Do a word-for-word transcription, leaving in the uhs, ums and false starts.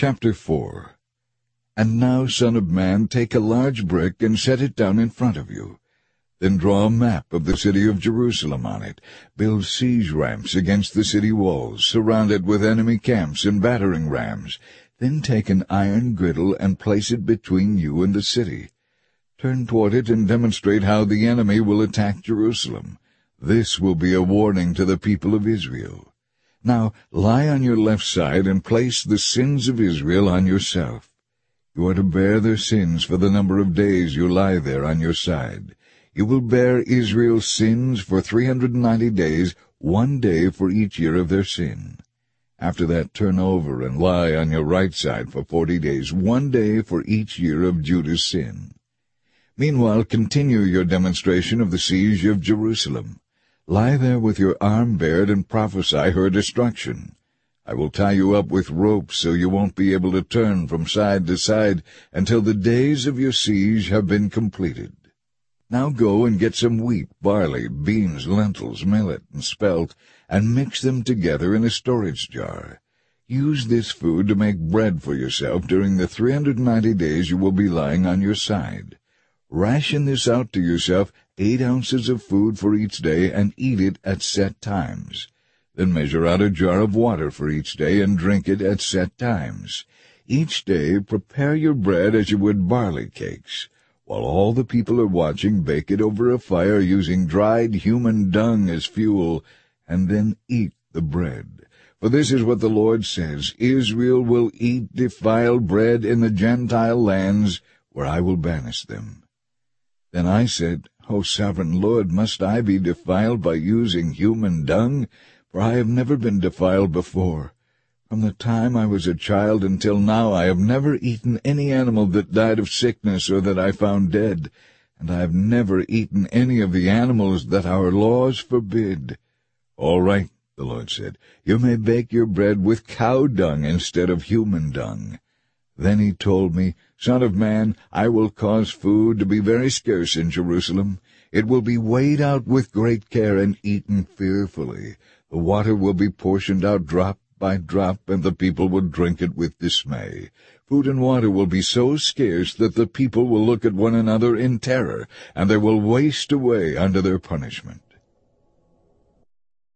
Chapter four. And now, son of man, take a large brick and set it down in front of you. Then draw a map of the city of Jerusalem on it. Build siege ramps against the city walls, surround it with enemy camps and battering rams. Then take an iron griddle and place it between you and the city. Turn toward it and demonstrate how the enemy will attack Jerusalem. This will be a warning to the people of Israel. Now lie on your left side and place the sins of Israel on yourself. You are to bear their sins for the number of days you lie there on your side. You will bear Israel's sins for three hundred and ninety days, one day for each year of their sin. After that turn over and lie on your right side for forty days, one day for each year of Judah's sin. Meanwhile continue your demonstration of the siege of Jerusalem. Lie there with your arm bared and prophesy her destruction. I will tie you up with ropes so you won't be able to turn from side to side until the days of your siege have been completed. Now go and get some wheat, barley, beans, lentils, millet, and spelt, and mix them together in a storage jar. Use this food to make bread for yourself during the three hundred and ninety days you will be lying on your side. Ration this out to yourself, eight ounces of food for each day, and eat it at set times. Then measure out a jar of water for each day, and drink it at set times. Each day prepare your bread as you would barley cakes. While all the people are watching, bake it over a fire using dried human dung as fuel, and then eat the bread. For this is what the Lord says, Israel will eat defiled bread in the Gentile lands, where I will banish them. Then I said, O sovereign Lord, must I be defiled by using human dung? For I have never been defiled before. From the time I was a child until now I have never eaten any animal that died of sickness or that I found dead, and I have never eaten any of the animals that our laws forbid. All right, the Lord said, you may bake your bread with cow dung instead of human dung. Then he told me, Son of man, I will cause food to be very scarce in Jerusalem. It will be weighed out with great care and eaten fearfully. The water will be portioned out drop by drop, and the people will drink it with dismay. Food and water will be so scarce that the people will look at one another in terror, and they will waste away under their punishment.